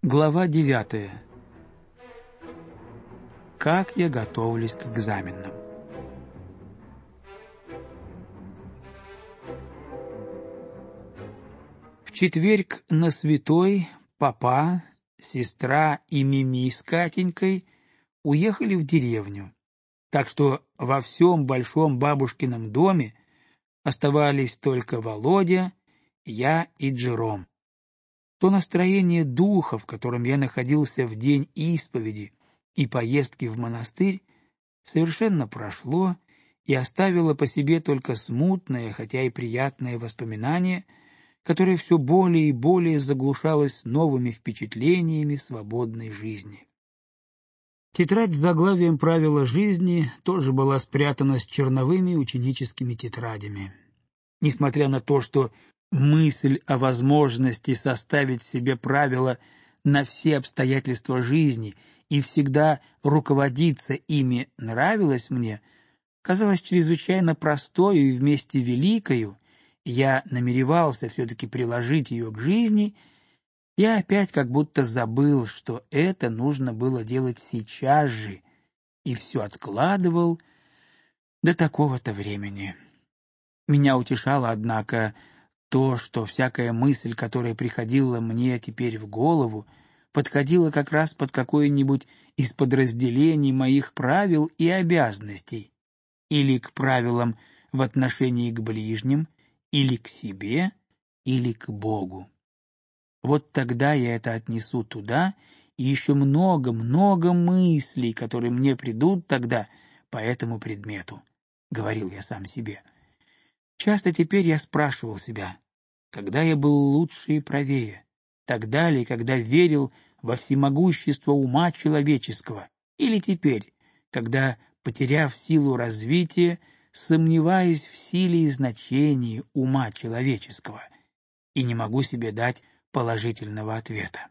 Глава 9. Как я готовлюсь к экзаменам. В четверг на Святой папа, сестра и Мими с Катенькой уехали в деревню, так что во всем большом бабушкином доме оставались только Володя, я и Джером. То настроение духа, в котором я находился в день исповеди и поездки в монастырь, совершенно прошло и оставило по себе только смутное, хотя и приятное воспоминание, которое все более и более заглушалось новыми впечатлениями свободной жизни. Тетрадь с заглавием «Правила жизни» тоже была спрятана с черновыми ученическими тетрадями. Несмотря на то, что мысль о возможности составить себе правила на все обстоятельства жизни и всегда руководиться ими нравилась мне, казалась чрезвычайно простой и вместе великою, я намеревался все-таки приложить ее к жизни, я опять как будто забыл, что это нужно было делать сейчас же, и все откладывал до такого-то времени. Меня утешало, однако, то, что всякая мысль, которая приходила мне теперь в голову, подходила как раз под какое-нибудь из подразделений моих правил и обязанностей, или к правилам в отношении к ближним, или к себе, или к Богу. Вот тогда я это отнесу туда, и еще много-много мыслей, которые мне придут тогда по этому предмету, — говорил я сам себе. Часто теперь я спрашивал себя, когда я был лучше и правее, тогда ли, когда верил во всемогущество ума человеческого, или теперь, когда, потеряв силу развития, сомневаюсь в силе и значении ума человеческого, и не могу себе дать положительного ответа.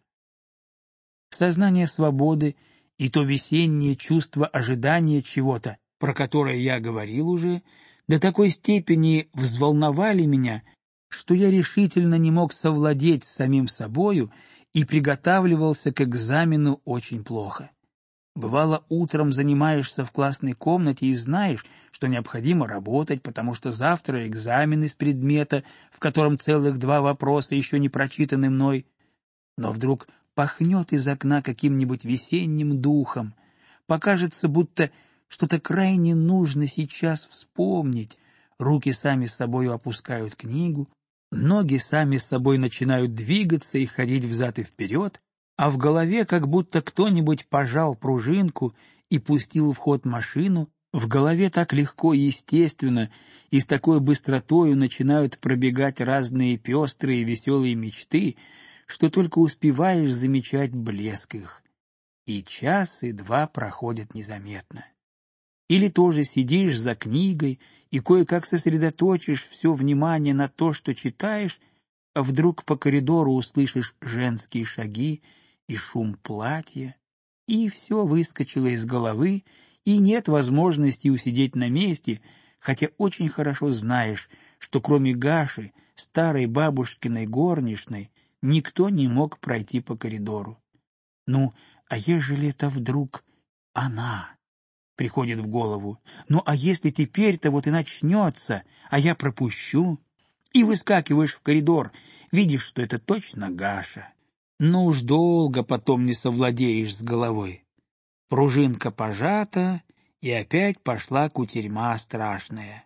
Сознание свободы и то весеннее чувство ожидания чего-то, про которое я говорил уже, до такой степени взволновали меня, что я решительно не мог совладеть с самим собою и приготавливался к экзамену очень плохо. Бывало, утром занимаешься в классной комнате и знаешь, что необходимо работать, потому что завтра экзамен из предмета, в котором целых 2 вопроса еще не прочитаны мной. Но вдруг пахнет из окна каким-нибудь весенним духом, покажется, будто что-то крайне нужно сейчас вспомнить, руки сами с собою опускают книгу, ноги сами с собой начинают двигаться и ходить взад и вперед, а в голове как будто кто-нибудь пожал пружинку и пустил в ход машину, в голове так легко и естественно и с такой быстротою начинают пробегать разные пестрые и веселые мечты, что только успеваешь замечать блеск их. И час, и 2 проходят незаметно. Или тоже сидишь за книгой и кое-как сосредоточишь все внимание на то, что читаешь, а вдруг по коридору услышишь женские шаги и шум платья, и все выскочило из головы, и нет возможности усидеть на месте, хотя очень хорошо знаешь, что кроме Гаши, старой бабушкиной горничной, никто не мог пройти по коридору. Ну, а ежели это вдруг она приходит в голову? Ну, а если теперь-то вот и начнется, а я пропущу? И выскакиваешь в коридор, видишь, что это точно Гаша. Ну уж долго потом не совладеешь с головой. Пружинка пожата, и опять пошла кутерьма страшная.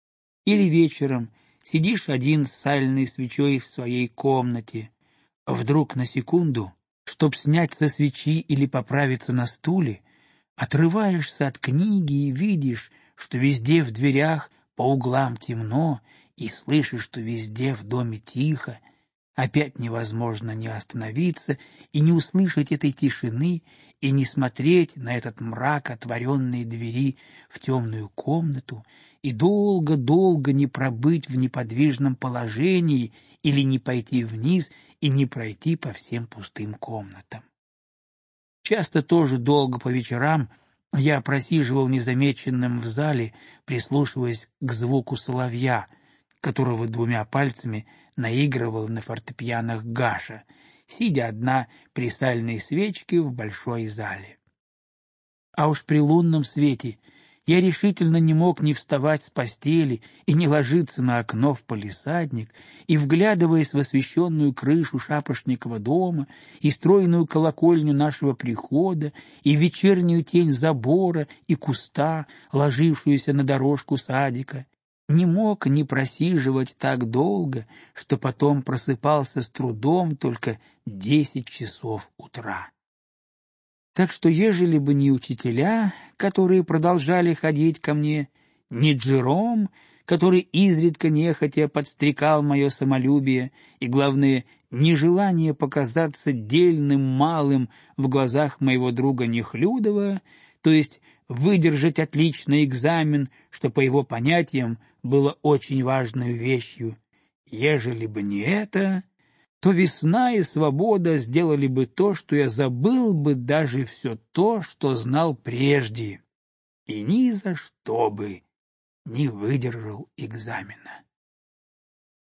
Или вечером сидишь один с сальной свечой в своей комнате, а вдруг на секунду, чтоб снять со свечи или поправиться на стуле, отрываешься от книги и видишь, что везде в дверях по углам темно, и слышишь, что везде в доме тихо. Опять невозможно не остановиться и не услышать этой тишины, и не смотреть на этот мрак отворенной двери в темную комнату, и долго-долго не пробыть в неподвижном положении или не пойти вниз и не пройти по всем пустым комнатам. Часто тоже долго по вечерам я просиживал незамеченным в зале, прислушиваясь к звуку соловья, которого 2 пальцами наигрывал на фортепианах Гаша, сидя одна при сальной свечке в большой зале. А уж при лунном свете я решительно не мог ни вставать с постели и не ложиться на окно в палисадник, и, вглядываясь в освещенную крышу шапошникова дома, и стройную колокольню нашего прихода, и вечернюю тень забора и куста, ложившуюся на дорожку садика, не мог не просиживать так долго, что потом просыпался с трудом только 10 часов утра. Так что, ежели бы не учителя, которые продолжали ходить ко мне, не Джером, который изредка нехотя подстрекал мое самолюбие, и, главное, нежелание показаться дельным малым в глазах моего друга Нехлюдова, то есть выдержать отличный экзамен, что, по его понятиям, было очень важной вещью. Ежели бы не это, то весна и свобода сделали бы то, что я забыл бы даже все то, что знал прежде, и ни за что бы не выдержал экзамена.